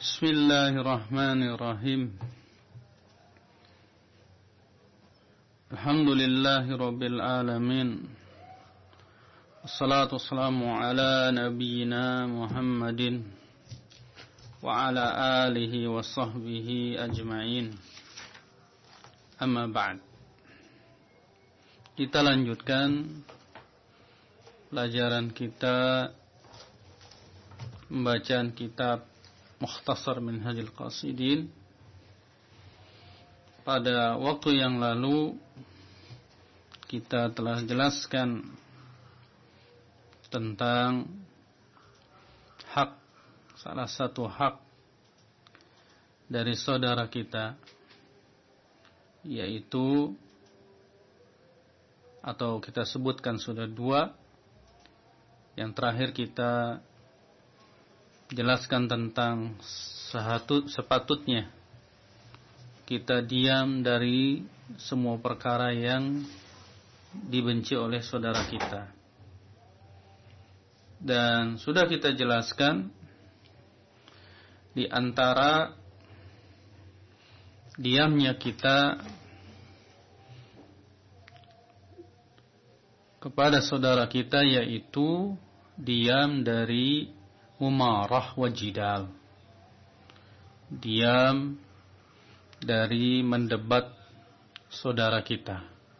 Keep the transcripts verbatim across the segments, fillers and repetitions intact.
Bismillahirrahmanirrahim. Alhamdulillahi rabbil alamin. Wassalatu wassalamu ala nabiyyina Muhammadin wa ala alihi wa sahbihi ajma'in. Amma ba'd. Kita lanjutkan pelajaran kita pembacaan kitab Mukhtasar Minhajul Qasidin. Pada waktu yang lalu kita telah jelaskan tentang hak, salah satu hak dari saudara kita, yaitu, atau kita sebutkan sudah dua. Yang terakhir kita jelaskan tentang sehatut, sepatutnya kita diam dari semua perkara yang dibenci oleh saudara kita. Dan sudah kita jelaskan di antara diamnya kita kepada saudara kita, yaitu diam dari mumarah wa jidal, diam dari mendebat saudara kita.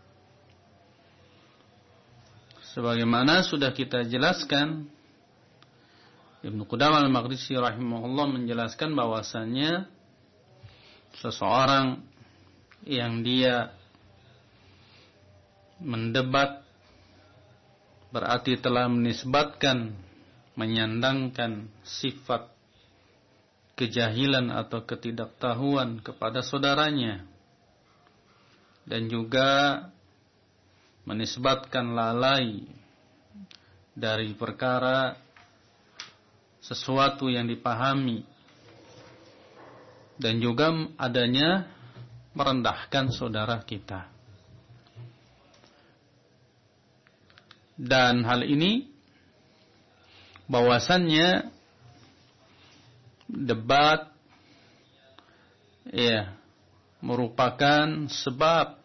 Sebagaimana sudah kita jelaskan, Ibnu Qudamah al-Maqdisi rahimahullah menjelaskan bahwasannya seseorang yang dia mendebat berarti telah menisbatkan, menyandangkan sifat kejahilan atau ketidaktahuan kepada saudaranya, dan juga menisbatkan lalai dari perkara sesuatu yang dipahami, dan juga adanya merendahkan saudara kita. Dan hal ini bahwasannya debat ya merupakan sebab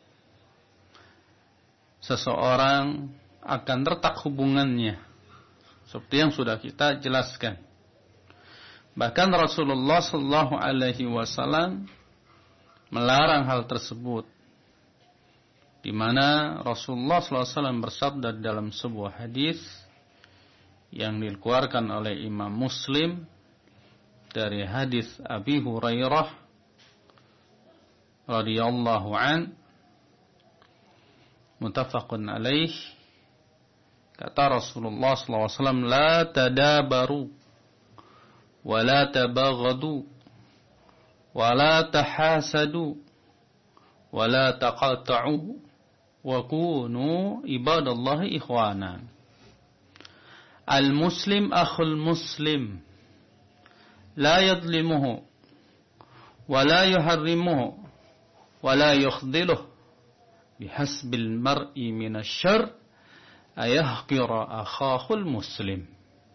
seseorang akan retak hubungannya, seperti yang sudah kita jelaskan. Bahkan Rasulullah sallallahu alaihi wasallam melarang hal tersebut, di mana Rasulullah sallallahu alaihi wasallam bersabda dalam sebuah hadis yang dikeluarkan oleh Imam Muslim dari hadis Abi Hurairah radhiyallahu an, muttafaqun alaih, kata Rasulullah sallallahu alaihi wasallam, la tadabaru wa la tabaghadu wa la tahasadu wa la taqata'u wa kunu ibadallahi ikhwana. Al-muslim akhul muslim, la yadlimuhu, wa la yuharrimuhu, wa la yukhdiluhu, bihasbil mar'i minasyarr ayahqira akhahul muslim.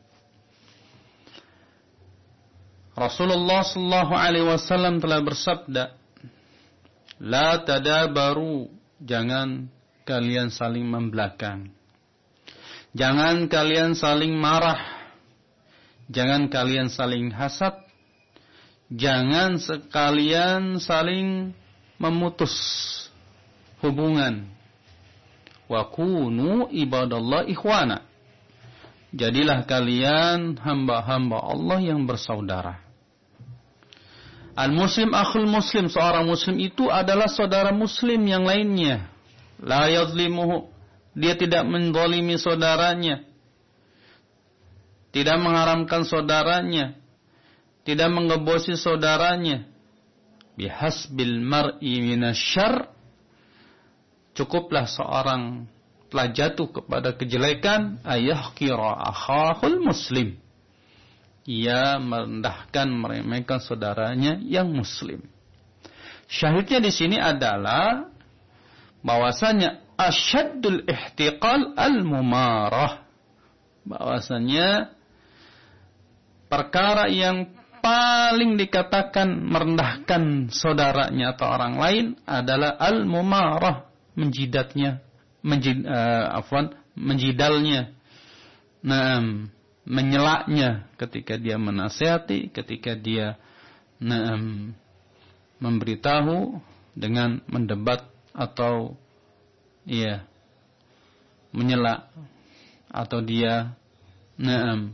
Rasulullah sallallahu alaihi wasallam telah bersabda, la tadabaru, jangan kalian saling membelakang. Jangan kalian saling marah, jangan kalian saling hasad, jangan sekalian saling memutus hubungan. Wa kunu ibadallah ikhwana, jadilah kalian hamba-hamba Allah yang bersaudara. Al-muslim akhul muslim, seorang muslim itu adalah saudara muslim yang lainnya. La yadlimuhu, dia tidak menzalimi saudaranya, tidak mengharamkan saudaranya, tidak menggebosi saudaranya. Bihasbil mar'i minasyarr, cukuplah seorang telah jatuh kepada kejelekan, ayahqira akhahul muslim, ia merendahkan, meremehkan saudaranya yang muslim. Syahidnya di sini adalah bahwasanya asyaddul ihtiqal al-mumarah, bahwasanya perkara yang paling dikatakan merendahkan saudaranya atau orang lain adalah al-mumarah, menjidatnya, menjid, uh, afwan, menjidalnya, nah, menyelaknya ketika dia menasihati, ketika dia nah, memberitahu dengan mendebat atau ya menyela, atau dia nah,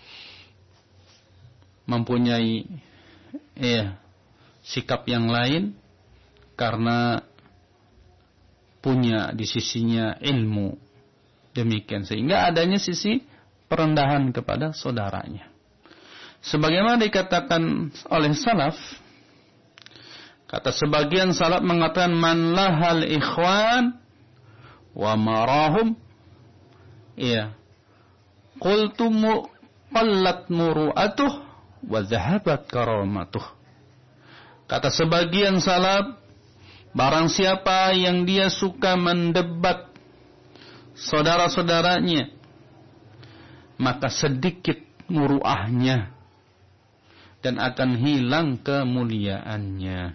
mempunyai ya sikap yang lain karena punya di sisinya ilmu, demikian, sehingga adanya sisi perendahan kepada saudaranya. Sebagaimana dikatakan oleh salaf, kata sebagian salaf mengatakan man lahal ikhwan wa marahum, iya, qultu qallat muru'atuh wa dhahabat karamatuh. Kata sebagian salaf, barang siapa yang dia suka mendebat saudara-saudaranya, maka sedikit muruahnya dan akan hilang kemuliaannya.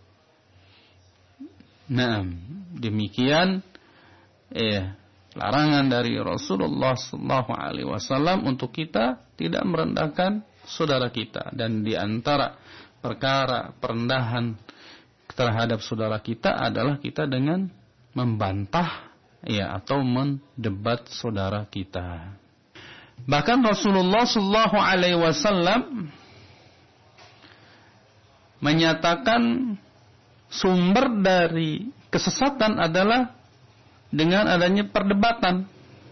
Nah, demikian eh larangan dari Rasulullah sallallahu alaihi wasallam untuk kita tidak merendahkan saudara kita, dan di antara perkara perendahan terhadap saudara kita adalah kita dengan membantah ya atau mendebat saudara kita. Bahkan Rasulullah sallallahu alaihi wasallam menyatakan sumber dari kesesatan adalah dengan adanya perdebatan.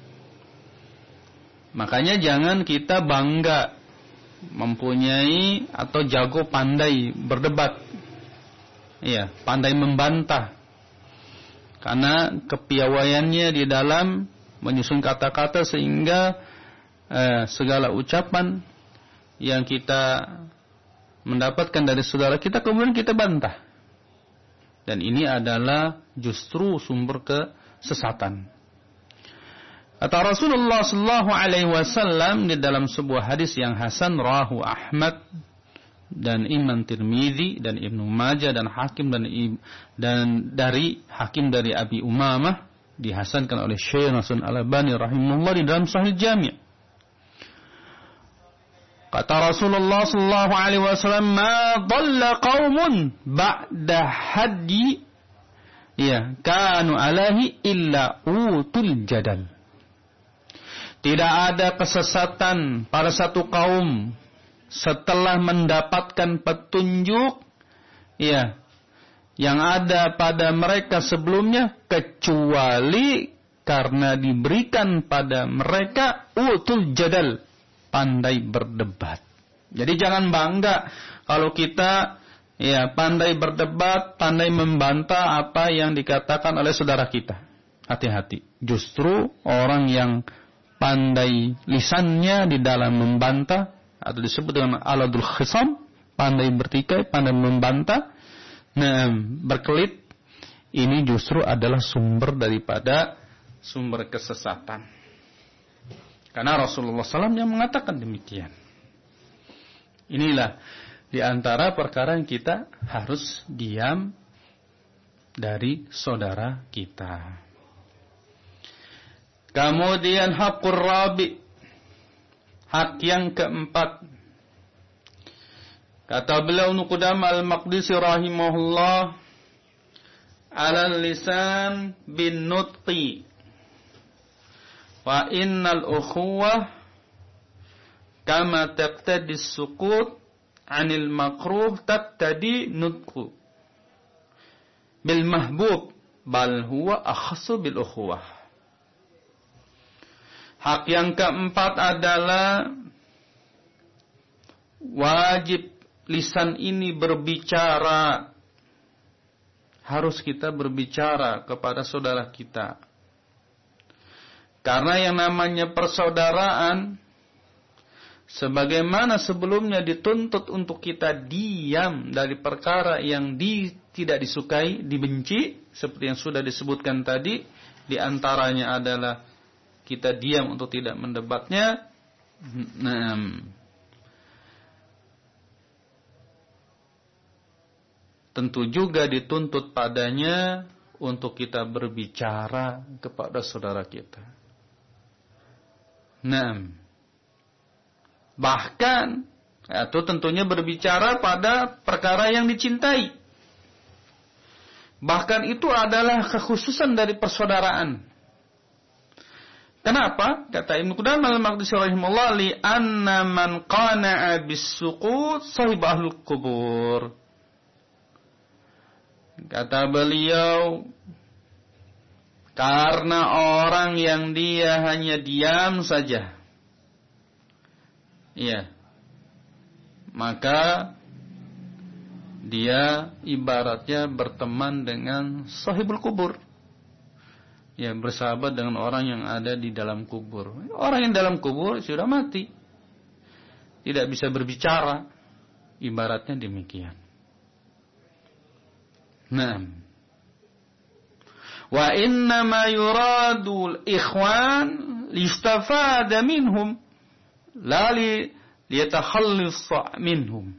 Makanya jangan kita bangga mempunyai atau jago pandai berdebat, ya, pandai membantah, karena kepiawaiannya di dalam menyusun kata-kata sehingga eh, segala ucapan yang kita mendapatkan dari saudara kita kemudian kita bantah, dan ini adalah justru sumber kesesatan. Kata Rasulullah sallallahu alaihi wasallam di dalam sebuah hadis yang hasan rawahu Ahmad dan Imam Tirmizi dan Ibnu Majah dan Hakim dan dan dari Hakim dari Abi Umamah, dihasankan oleh Syekh Nasrul Albani rahimahullah di dalam Sahih Jami'. Kata Rasulullah sallallahu alaihi wasallam, "Ma dhalla qaumun ba'da hadi ya kanu alaihi illa utul jadal." Tidak ada kesesatan pada satu kaum setelah mendapatkan petunjuk ya yang ada pada mereka sebelumnya, kecuali karena diberikan pada mereka utul jadal, pandai berdebat. Jadi jangan bangga kalau kita ya pandai berdebat, pandai membantah apa yang dikatakan oleh saudara kita. Hati-hati. Justru orang yang pandai lisannya di dalam membantah, atau disebut dengan aladul khisam, pandai bertikai, pandai membantah, nah, berkelit, ini justru adalah sumber daripada sumber kesesatan. Karena Rasulullah sallallahu alaihi wasallam yang mengatakan demikian. Inilah di antara perkara yang kita harus diam dari saudara kita. Kemudian haqqur rabi, hak yang keempat. Kata beliau Nuqdam al-Maqdisi rahimahullah, alal lisan bin nutqi wa innal ukhuwah kama taqtadi as-suqut 'anil makruh taqtadi nutqu bil mahbub bal huwa akhassu bil ukhuwah. Hak yang keempat adalah wajib lisan ini berbicara. Harus kita berbicara kepada saudara kita. Karena yang namanya persaudaraan, sebagaimana sebelumnya dituntut untuk kita diam dari perkara yang di, tidak disukai, dibenci, seperti yang sudah disebutkan tadi, di antaranya adalah kita diam untuk tidak mendebatnya. Nah, tentu juga dituntut padanya untuk kita berbicara kepada saudara kita. Nah, bahkan itu tentunya berbicara pada perkara yang dicintai. Bahkan itu adalah kekhususan dari persaudaraan. Kenapa? Kata Ibnu Qudamah al-Maqdisi rahimahullah, li anna man qana'a bis-suqut sahib ahlul qubur. Kata beliau, karena orang yang dia hanya diam saja, iya, maka dia ibaratnya berteman dengan sahibul kubur. Ya, bersahabat dengan orang yang ada di dalam kubur. Orang yang dalam kubur sudah mati, tidak bisa berbicara, ibaratnya demikian. Nah, wa inna ma yuradul ikhwan listafada minhum la li liyatakhallasa minhum.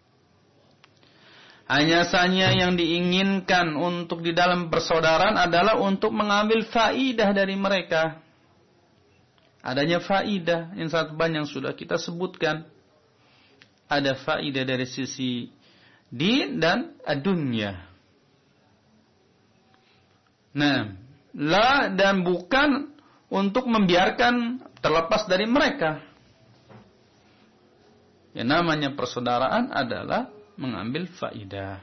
Hanya saja yang diinginkan untuk di dalam persaudaraan adalah untuk mengambil faidah dari mereka. Adanya faidah yang sangat banyak sudah kita sebutkan. Ada faidah dari sisi din dan dunia. Nah, la dan bukan untuk membiarkan terlepas dari mereka. Yang namanya persaudaraan adalah mengambil faidah.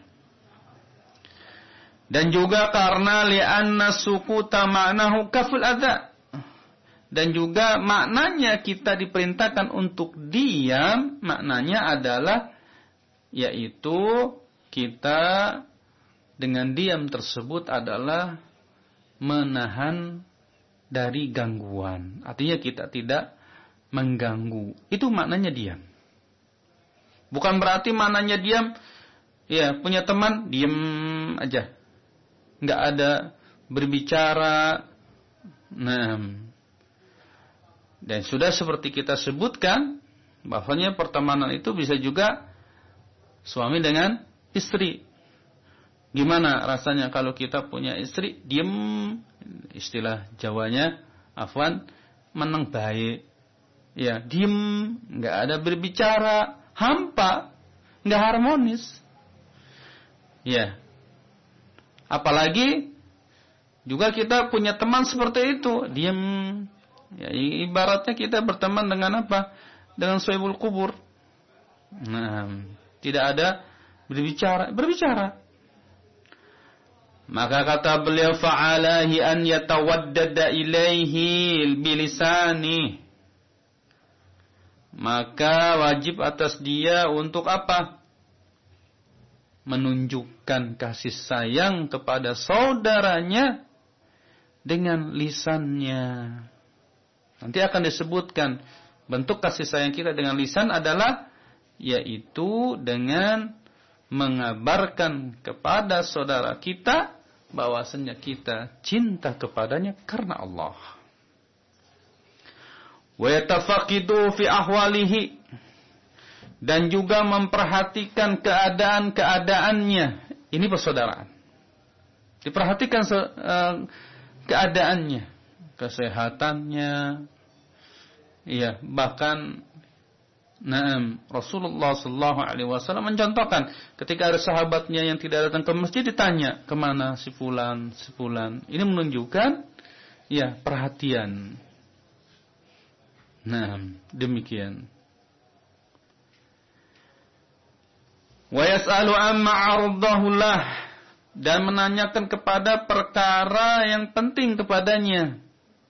Dan juga karena li'anna sukuta ma'nahu kaful adza. Dan juga maknanya kita diperintahkan untuk diam, maknanya adalah yaitu kita dengan diam tersebut adalah menahan dari gangguan. Artinya kita tidak mengganggu. Itu maknanya diam. Bukan berarti maknanya diam, ya punya teman, diam aja. Nggak ada berbicara. Nah, dan sudah seperti kita sebutkan, bahwanya pertemanan itu bisa juga suami dengan istri. Gimana rasanya kalau kita punya istri, diam, istilah Jawanya, afwan, meneng baik. Ya, diam, nggak ada berbicara. Hampa, nggak harmonis. Ya. Apalagi juga kita punya teman seperti itu, diam. Ya, ibaratnya kita berteman dengan apa? Dengan sahibul kubur. Nah, tidak ada berbicara, berbicara. Maka kata beliau, fa'alahi an yatawaddada ilaihi bilisani. Maka wajib atas dia untuk apa? Menunjukkan kasih sayang kepada saudaranya dengan lisannya. Nanti akan disebutkan bentuk kasih sayang kita dengan lisan adalah yaitu dengan mengabarkan kepada saudara kita bahwasanya kita cinta kepadanya karena Allah. Wa yatafaqidu fi ahwalihi, dan juga memperhatikan keadaan-keadaannya. Ini persaudaraan. Diperhatikan uh, keadaannya, kesehatannya. Iya, bahkan nah, Rasulullah sallallahu alaihi wasallam mencontohkan ketika ada sahabatnya yang tidak datang ke masjid, ditanya, "Kemana si fulan, si fulan?" Ini menunjukkan ya perhatian. Nah, demikian. Wa yas'alu amma 'aradahu lah, dan menanyakan kepada perkara yang penting kepadanya.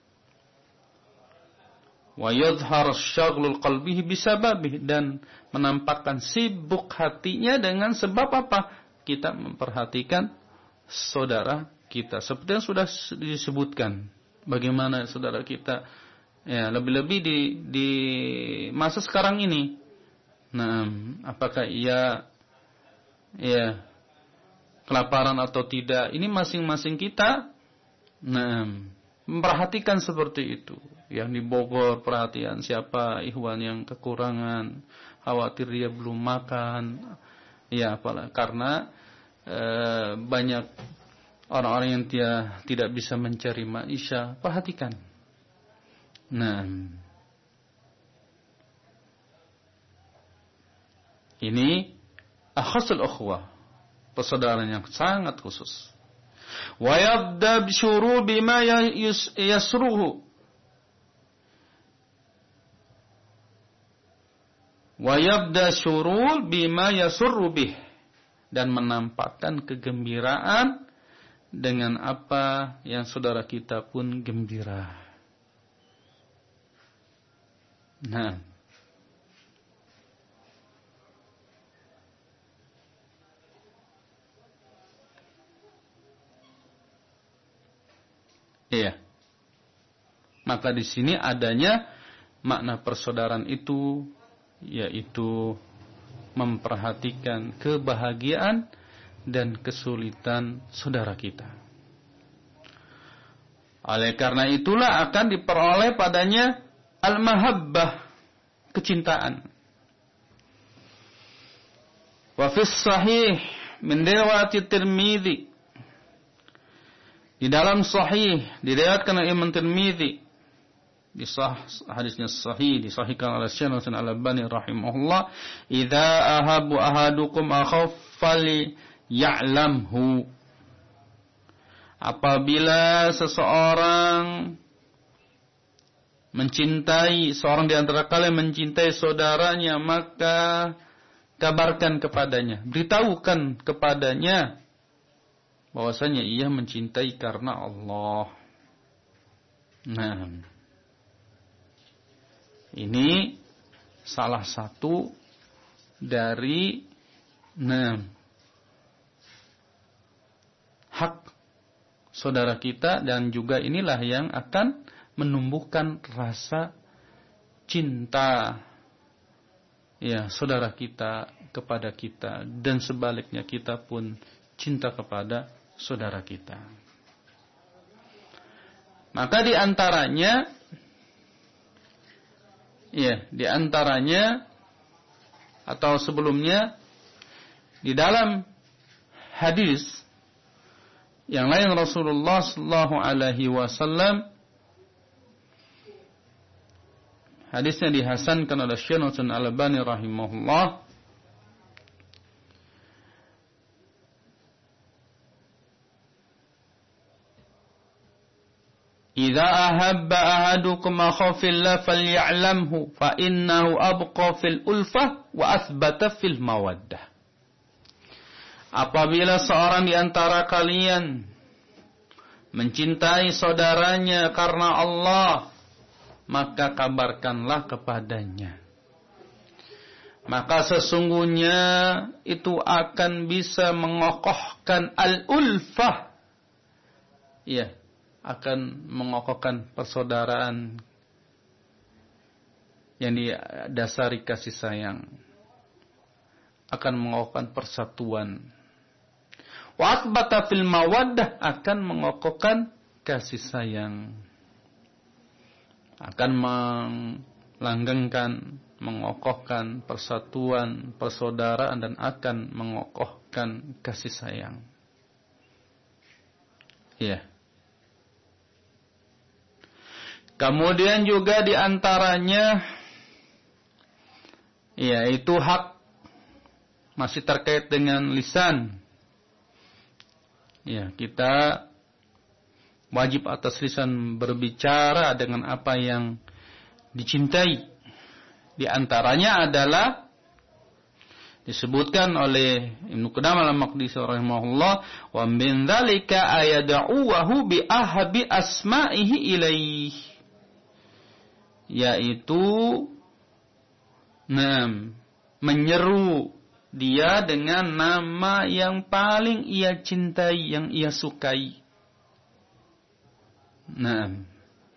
Wa yadhhar syaghlul qalbihi bisababih, dan menampakkan sibuk hatinya dengan sebab apa? Kita memperhatikan saudara kita. Seperti yang sudah disebutkan, bagaimana saudara kita, ya, lebih-lebih di di masa sekarang ini. Nah, apakah ia ya kelaparan atau tidak? Ini masing-masing kita nah memperhatikan seperti itu. Yang di Bogor perhatian siapa ikhwan yang kekurangan, khawatir dia belum makan. Ya, apalah, karena uh, banyak orang-orang yang dia tidak bisa mencari maisha, perhatikan. Nah, ini akhasul ukhwah, persaudaraan yang sangat khusus. Wa yabda bisyuru bima yasruhu. Wa yabda syurul bima yasurru bih, dan menampakkan kegembiraan dengan apa yang saudara kita pun gembira. Nah, iya. Maka di sini adanya makna persaudaraan itu, yaitu memperhatikan kebahagiaan dan kesulitan saudara kita. Oleh karena itulah akan diperoleh padanya al-mahabbah, kecintaan. Wa fis sahih min riwayat Tirmidzi, di dalam sahih diriwayatkan oleh Imam Tirmidzi, di sah, hadisnya sahih disahihkan oleh Syekh Hasan Al-Albani rahimahullah, idza ahabbu ahadukum akhaw fali ya'lamhu, apabila seseorang mencintai, seorang di antara kalian mencintai saudaranya, maka kabarkan kepadanya, beritahukan kepadanya bahwasanya ia mencintai karena Allah. Nah, ini salah satu dari nah, hak saudara kita, dan juga inilah yang akan menumbuhkan rasa cinta ya saudara kita kepada kita, dan sebaliknya kita pun cinta kepada saudara kita. Maka di antaranya ya, di antaranya atau sebelumnya di dalam hadis yang lain Rasulullah sallallahu alaihi wasallam, hadisnya dihasankan oleh Syekh Hasan Al-Albani rahimahullah, idza ahabba ahadukum akhaw fillah falya'lamhu fa innahu abqa fil ulfah wa athbata fil mawaddah. Apabila seorang di antara kalian mencintai saudaranya karena Allah, maka kabarkanlah kepadanya. Maka sesungguhnya itu akan bisa mengokohkan al-ulfah. Ya, akan mengokohkan persaudaraan yang didasari kasih sayang, akan mengokohkan persatuan. Wa athbata fil mawaddah, akan mengokohkan kasih sayang, akan melanggengkan, mengokohkan persatuan, persaudaraan, dan akan mengokohkan kasih sayang. Ya. Kemudian juga di antaranya yaitu hak, masih terkait dengan lisan. Ya, kita wajib atas lisan berbicara dengan apa yang dicintai. Di antaranya adalah disebutkan oleh Ibnu Qudamah al-Maqdisi rahimahullah, wa min dzalika ayad'uhu bi ahbi asma'ihi ilaihi, yaitu enam, menyeru dia dengan nama yang paling ia cintai, yang ia sukai. Enam.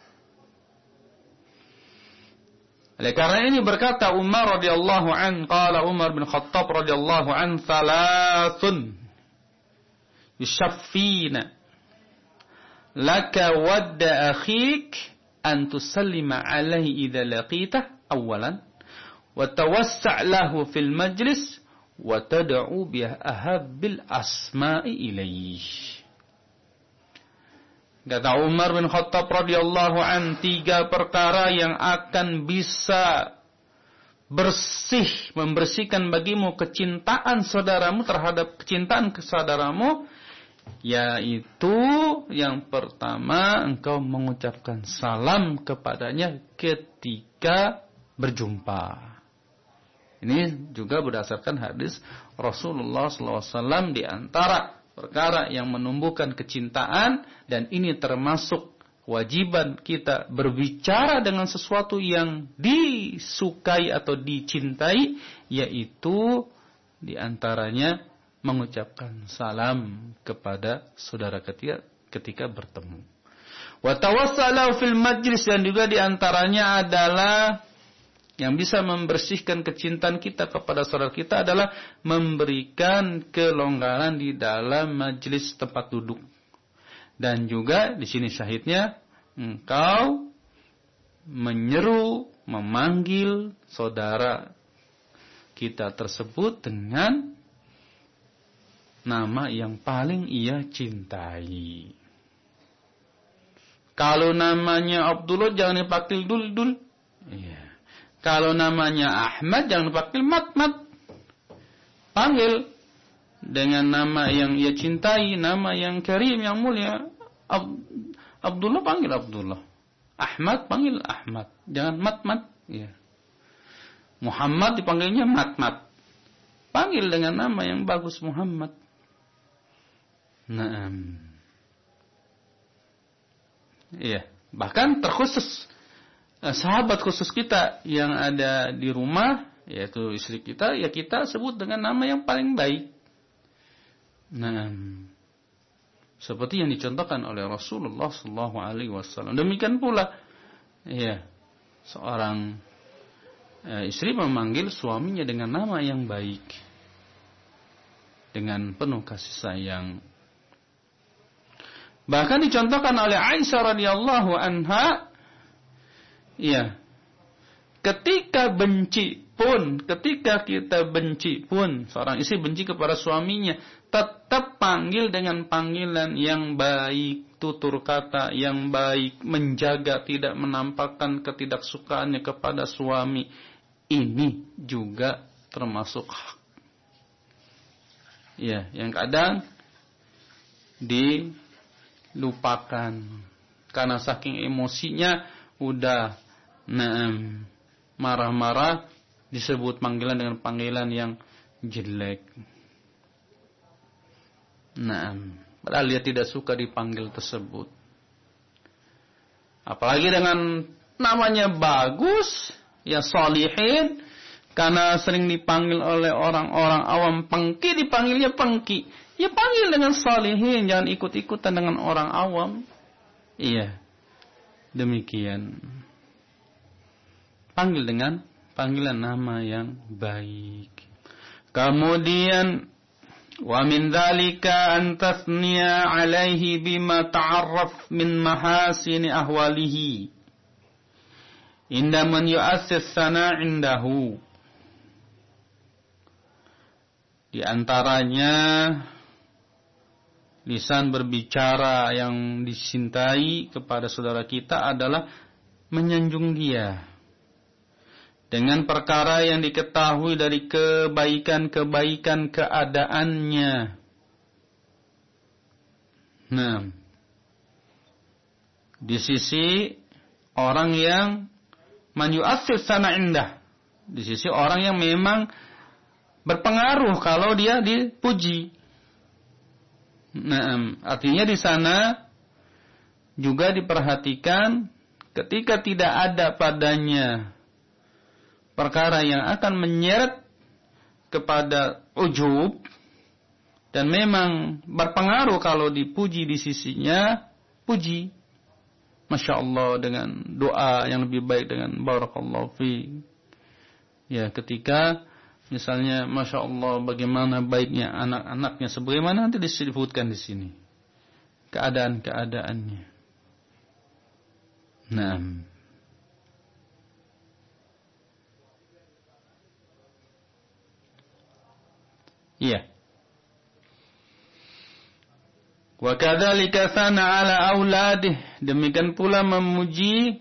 Oleh karena ini berkata Umar radhiyallahu an, qala Umar bin Khattab radhiyallahu an, thalathun yushaffina laka wadda akhik an tusallima alaihi idza laqitah awalan wa tawassa' lahu fil majlis wa tad'u bi ahabbil asma'i ilaih. Kata Umar bin Khattab radhiyallahu an, tiga perkara yang akan bisa bersih, membersihkan bagimu kecintaan saudaramu terhadap kecintaan ke saudaramu, yaitu yang pertama, engkau mengucapkan salam kepadanya ketika berjumpa. Ini juga berdasarkan hadis Rasulullah sallallahu alaihi wasallam, di antara perkara yang menumbuhkan kecintaan, dan ini termasuk kewajiban kita berbicara dengan sesuatu yang disukai atau dicintai, yaitu di antaranya mengucapkan salam kepada saudara ketika, ketika bertemu. Wa tawassalu fil majlis, dan juga di antaranya adalah yang bisa membersihkan kecintaan kita kepada saudara kita adalah memberikan kelonggaran di dalam majelis tempat duduk. Dan juga di sini syahidnya, engkau menyeru, memanggil saudara kita tersebut dengan nama yang paling ia cintai. Kalau namanya Abdullah jangan dipanggil Dul-Dul. Iya. Kalau namanya Ahmad jangan dipanggil Mat-Mat. Panggil dengan nama yang ia cintai, nama yang karim, yang mulia. Ab- Abdullah panggil Abdullah. Ahmad panggil Ahmad. Jangan Mat-Mat. Ya. Muhammad dipanggilnya Mat-Mat. Panggil dengan nama yang bagus, Muhammad. Naam. Iya. Bahkan terkhusus sahabat khusus kita yang ada di rumah, yaitu istri kita, ya kita sebut dengan nama yang paling baik. Nah, seperti yang dicontohkan oleh Rasulullah sallallahu alaihi wasallam. Demikian pula, ya, seorang e, istri memanggil suaminya dengan nama yang baik, dengan penuh kasih sayang. Bahkan dicontohkan oleh Aisyah radhiyallahu anha, ya, ketika benci pun, ketika kita benci pun, seorang istri benci kepada suaminya, tetap panggil dengan panggilan yang baik, tutur kata yang baik, menjaga tidak menampakkan ketidaksukaannya kepada suami. Ini juga termasuk hak. Ya, yang kadang dilupakan karena saking emosinya udah Naam, marah-marah disebut panggilan dengan panggilan yang jelek. Naam, padahal dia tidak suka dipanggil tersebut. Apalagi dengan namanya bagus, ya Shalihin, karena sering dipanggil oleh orang-orang awam pengki, dipanggilnya pengki. Ya panggil dengan Shalihin, jangan ikut-ikutan dengan orang awam. Iya, demikian. Panggil dengan panggilan nama yang baik. Kemudian wa min dzalika an tasniya alaihi bima ta'arraf min mahasini ahwalihi inda man yu'assis sana indahu. Di antaranya lisan berbicara yang dicintai kepada saudara kita adalah menyanjung dia dengan perkara yang diketahui dari kebaikan-kebaikan keadaannya. Nah, di sisi orang yang man yu'assir sana indah, di sisi orang yang memang berpengaruh kalau dia dipuji. Nah, artinya di sana juga diperhatikan ketika tidak ada padanya perkara yang akan menyeret kepada ujub dan memang berpengaruh kalau dipuji di sisinya, puji. Masya Allah dengan doa yang lebih baik dengan barakallahu fi. Ya, ketika misalnya Masya Allah bagaimana baiknya anak-anaknya, sebagaimana nanti disebutkan di sini keadaan-keadaannya. Nah, Iya. Wa kadzalika sana ala auladih, demikian pula memuji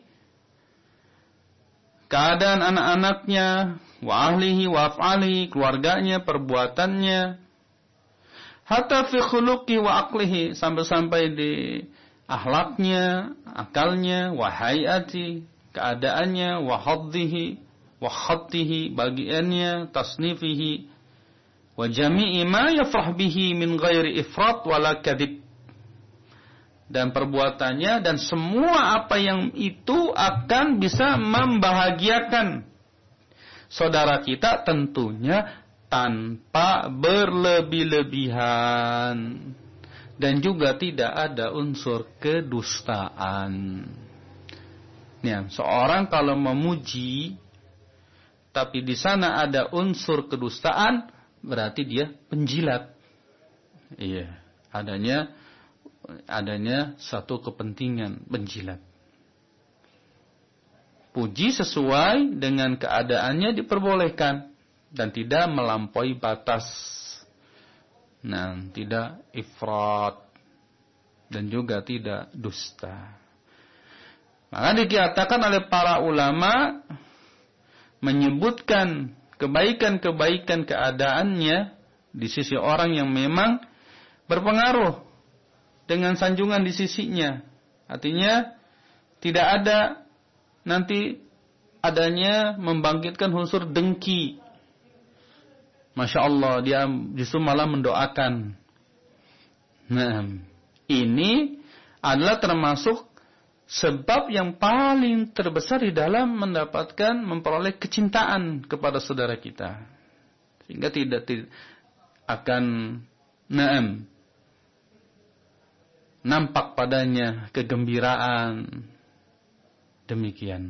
keadaan anak-anaknya, wa ahlihi wa af'alihi, keluarganya, perbuatannya, hatta fi khuluqi wa aqlihi, sampai-sampai di akhlaknya, akalnya, wa hayati, keadaannya, wa haddihi, wa khattihi, bagiannya, tasnifihi, wa jami'i ma yafrah bihi min ghairi ifrat wala kadhib, dan perbuatannya dan semua apa yang itu akan bisa membahagiakan saudara kita, tentunya tanpa berlebih-lebihan dan juga tidak ada unsur kedustaan. Ya, seorang kalau memuji tapi di sana ada unsur kedustaan, berarti dia penjilat. Iya, adanya adanya satu kepentingan penjilat. Puji sesuai dengan keadaannya diperbolehkan dan tidak melampaui batas. Nah, tidak ifrat dan juga tidak dusta. Maka dikatakan oleh para ulama menyebutkan kebaikan-kebaikan keadaannya di sisi orang yang memang berpengaruh dengan sanjungan di sisinya. Artinya tidak ada nanti adanya membangkitkan unsur dengki. Masya Allah, dia justru malah mendoakan. Nah, ini adalah termasuk sebab yang paling terbesar di dalam mendapatkan, memperoleh kecintaan kepada saudara kita. Sehingga tidak, tidak akan naam, nampak padanya kegembiraan. Demikian.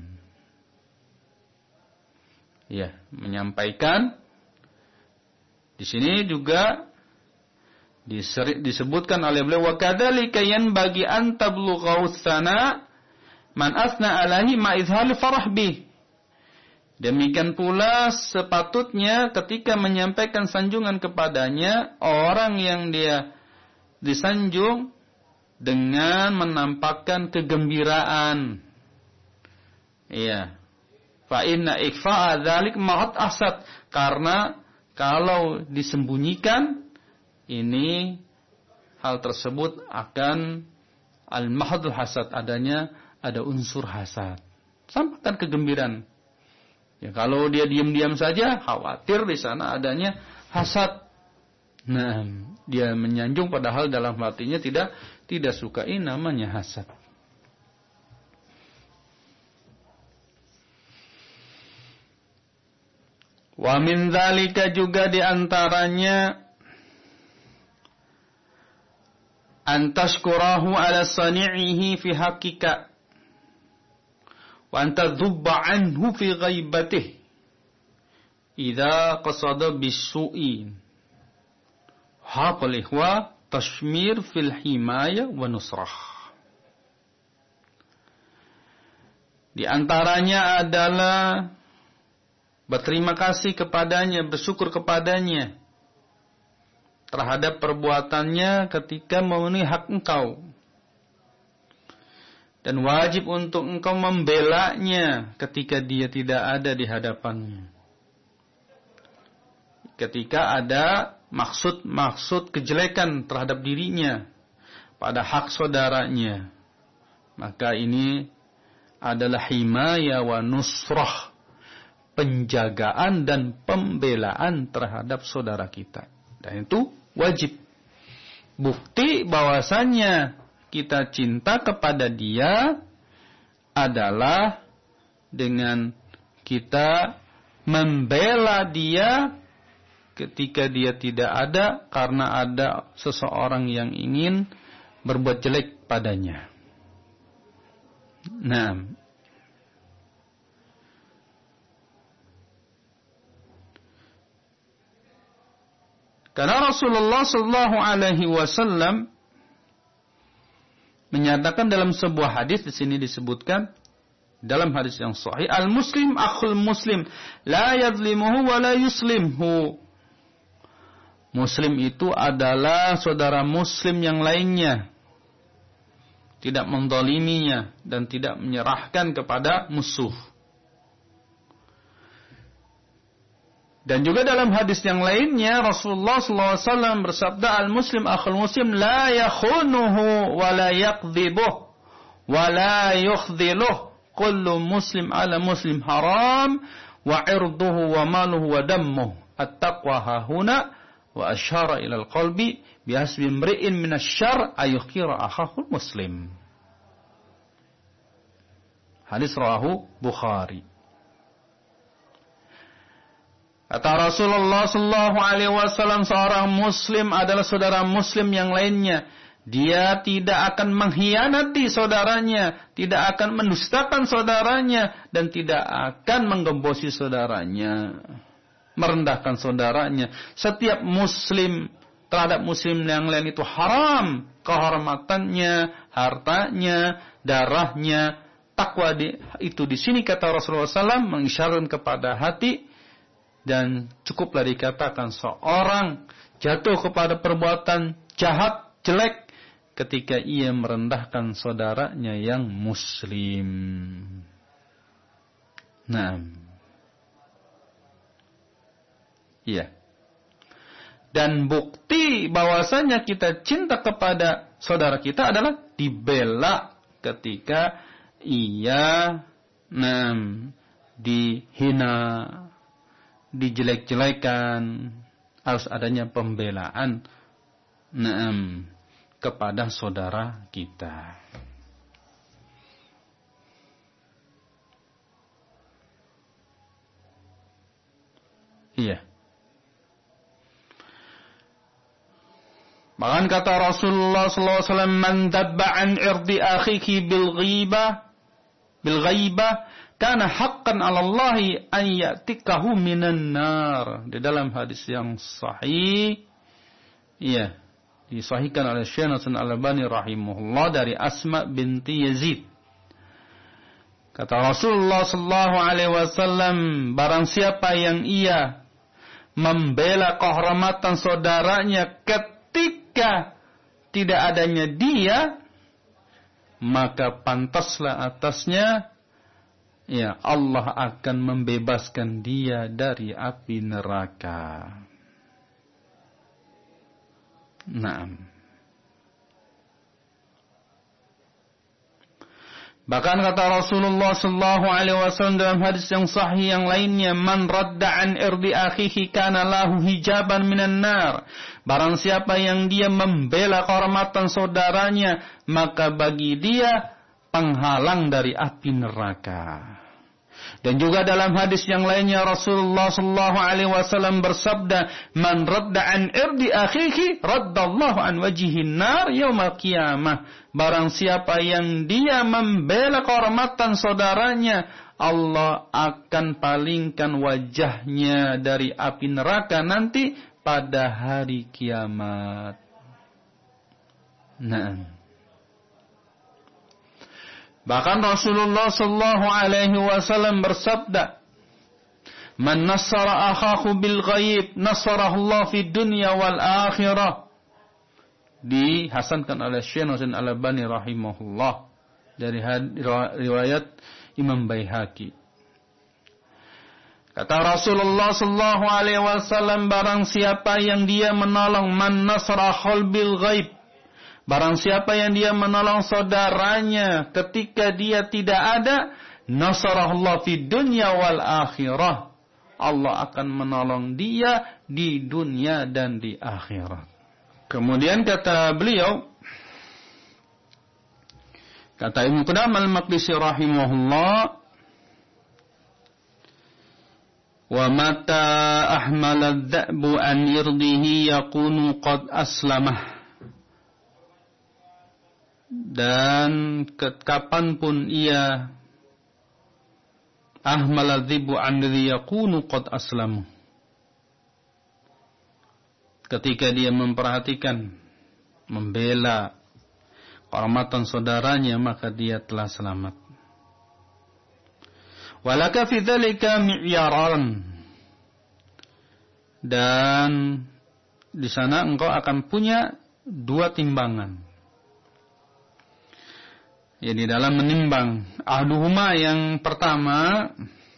Ya, menyampaikan di sini juga disebutkan oleh beliau, wa kadzalika yanbaghi an tablugha sana man asna alaihi ma izhal farah bih. Demikian pula sepatutnya ketika menyampaikan sanjungan kepadanya orang yang dia disanjung dengan menampakkan kegembiraan. Iya. Fa inna ikfa'a dzalik mahat asad, karena kalau disembunyikan ini hal tersebut akan al-mahdul hasad, adanya ada unsur hasad. Sampaikan kegembiraan. Ya, kalau dia diam-diam saja, khawatir di sana adanya hasad. Nah, dia menyanjung padahal dalam hatinya tidak tidak sukai namanya hasad. Wa min dzalika, juga diantaranya antashkurahu ala sani'ihi fi haqqika wa antadhubba anhu fi ghaibatihi idza qasada bisu'i haqal ihwa tashmir fil himaya wa nusrah. Di antaranya adalah berterima kasih kepadanya, bersyukur kepadanya terhadap perbuatannya ketika memenuhi hak engkau. Dan wajib untuk engkau membelanya ketika dia tidak ada di hadapannya. Ketika ada maksud-maksud kejelekan terhadap dirinya pada hak saudaranya, maka ini adalah himaya wa nusrah, penjagaan dan pembelaan terhadap saudara kita. Dan itu wajib. Bukti bahwasannya kita cinta kepada dia adalah dengan kita membela dia ketika dia tidak ada karena ada seseorang yang ingin berbuat jelek padanya. Nah, karena Rasulullah Shallallahu Alaihi Wasallam menyatakan dalam sebuah hadis, di sini disebutkan dalam hadis yang sahih, al muslim akhul muslim la yadlimuhu wa la yuslimhu. Muslim itu adalah saudara muslim yang lainnya, tidak mendoliminya dan tidak menyerahkan kepada musuh. Dan juga dalam hadis yang lainnya Rasulullah sallallahu alaihi wasallam bersabda, al-muslim akhul muslim la yakhunuhu wa la yakdhibuh wa la yukhdhiluh, kullu muslim ala muslim haram wa irduhu wa maluhu wa dammuhu, at-taqwa hahuna, wa asyara ila al-qalbi bihasbi imri'in minasyarr ayukhira akhahul muslim. Hadis rawahu Bukhari. Kata Rasulullah sallallahu alaihi wasallam, seorang muslim adalah saudara muslim yang lainnya. Dia tidak akan mengkhianati saudaranya, tidak akan mendustakan saudaranya, dan tidak akan menggembosi saudaranya, merendahkan saudaranya. Setiap muslim terhadap muslim yang lain itu haram kehormatannya, hartanya, darahnya. Takwa di, itu di sini kata Rasulullah sallallahu alaihi wasallam mengisyaratkan kepada hati. Dan cukuplah dikatakan seorang jatuh kepada perbuatan jahat, jelek, ketika ia merendahkan saudaranya yang muslim. Nah, iya. Dan bukti bahwasanya kita cinta kepada saudara kita adalah dibela ketika ia nah, dihina, dijelek-jelekan, harus adanya pembelaan naam kepada saudara kita. Iya. Bahkan kata Rasulullah sallallahu alaihi wasallam, man dabba an irdi akhihi bil ghibah bil ghaibah kana haqqan 'ala Allah an ya'tikahu minan nar. Di dalam hadis yang sahih, iya, disahihkan oleh Syekh Nasr Al-Albani rahimahullah dari Asma binti Yazid. Kata Rasulullah sallallahu alaihi wasallam, barang siapa yang ia membela kehormatan saudaranya ketika tidak adanya dia, maka pantaslah atasnya, ya, Allah akan membebaskan dia dari api neraka. Naam. Bahkan kata Rasulullah sallallahu alaihi wasallam dalam hadis yang sahih yang lainnya, man radda an irdi akhihi kana lahu hijaban minan nar. Barang siapa yang dia membela kehormatan saudaranya, maka bagi dia penghalang dari api neraka. Dan juga dalam hadis yang lainnya Rasulullah sallallahu alaihi wasallam bersabda, man radda an irdi akhihi raddallahu an wajhihin nar yaumal qiyamah. Barang siapa yang dia membela kehormatan saudaranya, Allah akan palingkan wajahnya dari api neraka nanti pada hari kiamat. Nah, bahkan Rasulullah sallallahu alaihi wasallam bersabda, man nassara akhahu bil ghaib nassarahu Allah fid dunya wal akhirah. Dihasankan oleh Syekh Nasr Al-Albani rahimahullah dari riwayat Imam Baihaqi. Kata Rasulullah sallallahu alaihi wasallam, barang siapa yang dia menolong man nasara bil ghaib, barang siapa yang dia menolong saudaranya ketika dia tidak ada, nasarahullah fid dunya wal akhirah. Allah akan menolong dia di dunia dan di akhirat. Kemudian kata beliau, kata Ibnu Qudamah al-Maqdisi rahimahullah, wa mata ahmala ad-da'bu an irdihi yakunu qad aslamah. Dan kapanpun ia ahmala ad-dhibu an irdihi yakunu qad aslamu, ketika dia memperhatikan, membela kehormatan saudaranya, maka dia telah selamat. Walaka fi dzalika mi'yaran, dan di sana engkau akan punya dua timbangan. Ya, di dalam menimbang ahduhuma yang pertama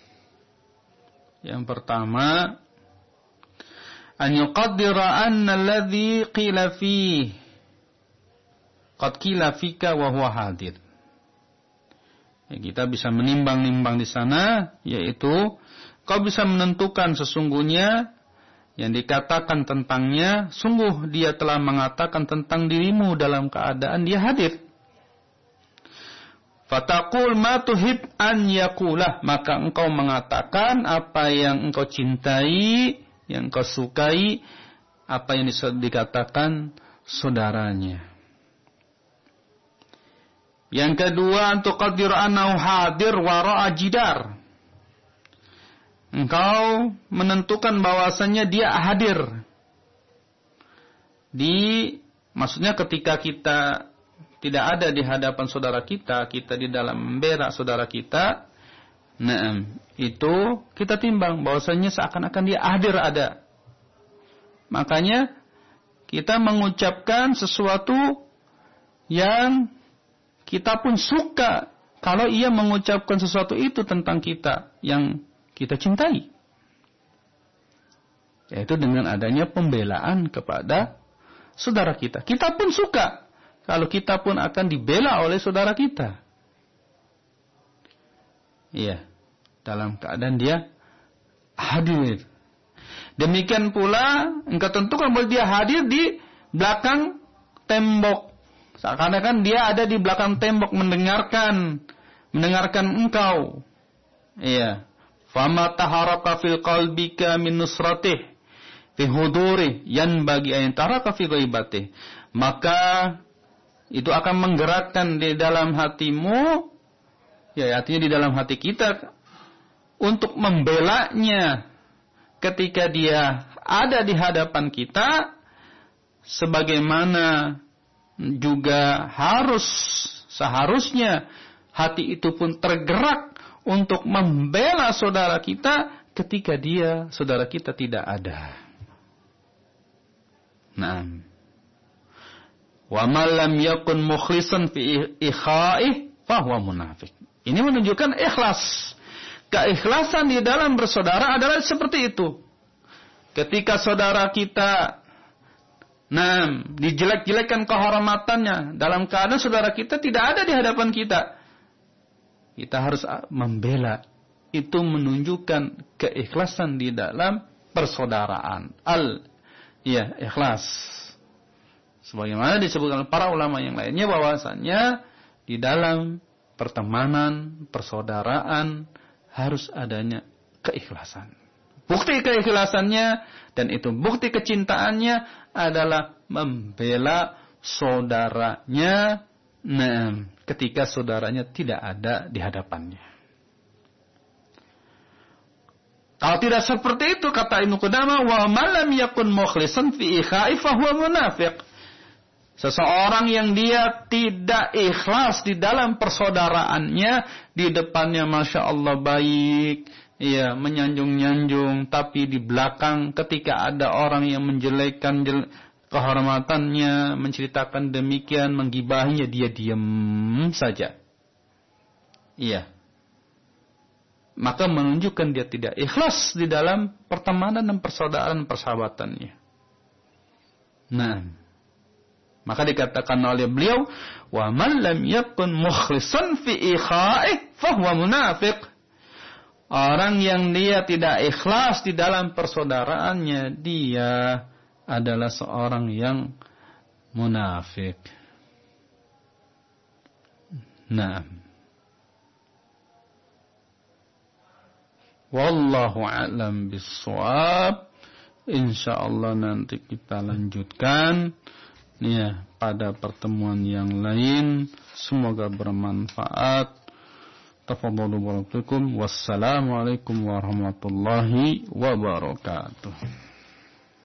yang pertama an yuqaddira anna alladhi qila fihi qad qila fika wa huwa hadir. Ya, kita bisa menimbang-nimbang di sana, yaitu kau bisa menentukan sesungguhnya yang dikatakan tentangnya, sungguh dia telah mengatakan tentang dirimu dalam keadaan dia hadir. Fataqul ma tuhib an yaqulah, maka engkau mengatakan apa yang engkau cintai, yang engkau sukai, apa yang dikatakan saudaranya. Yang kedua, antuqaddir annahu hadir wara'a jidar. Engkau menentukan bahwasannya dia hadir. Di maksudnya ketika kita tidak ada di hadapan saudara kita, kita di dalam membela saudara kita, nah, itu kita timbang bahwasanya seakan-akan dia hadir ada. Makanya kita mengucapkan sesuatu yang kita pun suka kalau ia mengucapkan sesuatu itu tentang kita yang kita cintai. Yaitu dengan adanya pembelaan kepada saudara kita. Kita pun suka kalau kita pun akan dibela oleh saudara kita. Iya, dalam keadaan dia hadir. Demikian pula engkau tentukan bahwa dia hadir di belakang tembok. Seakan-akan dia ada di belakang tembok mendengarkan mendengarkan engkau. Iya. Fama taharaka fil qalbika min nusratih fi hudurih yanbaghi an taraka fi ghaibatih. Maka itu akan menggerakkan di dalam hatimu, ya artinya di dalam hati kita untuk membelanya ketika dia ada di hadapan kita, sebagaimana juga harus seharusnya hati itu pun tergerak untuk membela saudara kita ketika dia saudara kita tidak ada. Nah, wa man lam yakun mukhlishan fi ikhaih fa huwa munafiq. Ini menunjukkan ikhlas. Keikhlasan di dalam bersaudara adalah seperti itu. Ketika saudara kita nah, dijelek-jelekkan kehormatannya dalam keadaan saudara kita tidak ada di hadapan kita, kita harus membela. Itu menunjukkan keikhlasan di dalam persaudaraan. Al ya ikhlas. Sebagaimana disebutkan para ulama yang lainnya bahwasannya di dalam pertemanan, persaudaraan harus adanya keikhlasan. Bukti keikhlasannya dan itu bukti kecintaannya adalah membela saudaranya, nah, ketika saudaranya tidak ada di hadapannya. Kalau tidak seperti itu, kata Ibnu Qudamah, wa man lam yakun mukhlishan fi ikha'i fa huwa munafiq. Seseorang yang dia tidak ikhlas di dalam persaudaraannya, di depannya Masya Allah baik, ya, menyanjung-nyanjung, tapi di belakang ketika ada orang yang menjelekkan jel- kehormatannya, menceritakan demikian, menggibahinya, dia diam saja. Iya. Maka menunjukkan dia tidak ikhlas di dalam pertemanan dan persaudaraan persahabatannya. Nah, maka dikatakan oleh beliau, wa man lam yakun mukhlishan fi ikhaih fa huwa munafiq. Orang yang dia tidak ikhlas di dalam persaudaraannya, dia adalah seorang yang munafik. Nah, wallahu a'lam bissawab. Insyaallah nanti kita lanjutkan ya pada pertemuan yang lain. Semoga bermanfaat. Tafadhalu barakallahu. Wassalamualaikum warahmatullahi wabarakatuh.